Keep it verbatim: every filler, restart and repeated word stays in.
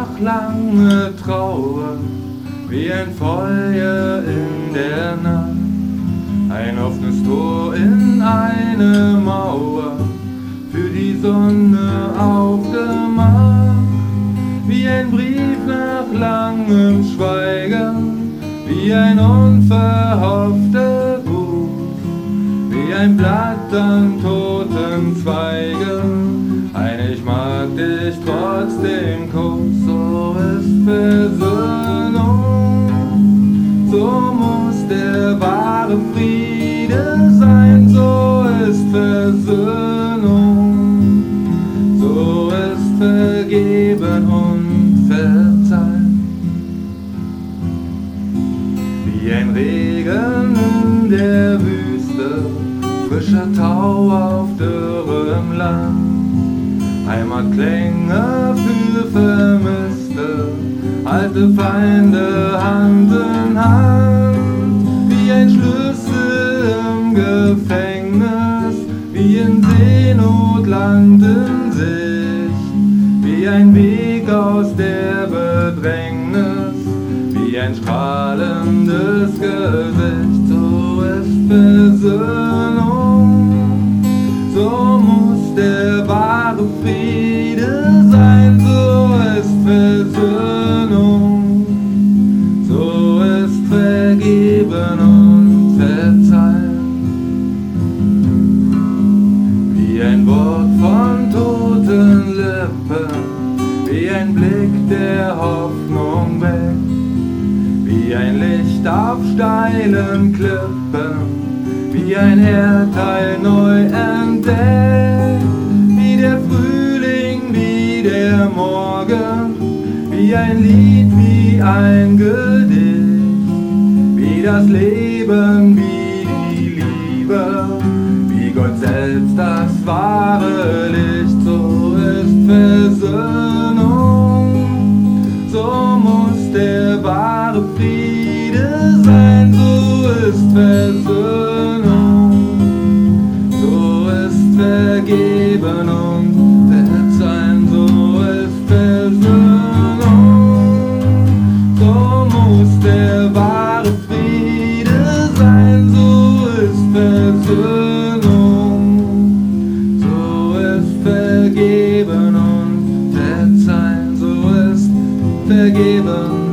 nach langer Trauer, wie ein Feuer in der Nacht, ein offenes Tor in eine Mauer, für die Sonne aufgemacht, wie ein Brief nach langem Schweigen, wie ein unverhoffter Gruß, wie ein Blatt an toten Zweigen, ein Ich mag dich trotzdem Kuss. So ist Versöhnung, so muss der wahre Friede sein, so ist Versöhnung, so ist vergeben und verzeihen. Wie ein Regen in der Wüste, frischer Tau auf dürrem Land, Heimatklänge für Vermisste, alte Feinde Hand in Hand, wie ein Schlüssel im Gefängnis, wie in Seenot Land in sich, wie ein Weg aus der Bedrängnis, wie ein strahlendes Gesicht. So ist Versöhnung, so muss der wahre Friede sein, so ist Versöhnung, so ist vergeben und verzeihen. Wie ein Wort von toten Lippen, wie ein Blick der Hoffnung weckt, wie ein Licht auf steilen Klippen, wie ein Erdteil neu entdeckt, wie der Frühling, wie der Morgen, wie ein Lied, wie ein Gedicht, wie das Leben, wie die Liebe, wie Gott selbst das wahre Licht. So ist Versöhnung, so muss der wahre Friede sein, so ist Versöhnung, so ist vergeben und verzeihen, so ist Versöhnung, so muss der wahre Friede sein, so ist Versöhnung, so ist vergeben und verzeihen, so ist vergeben.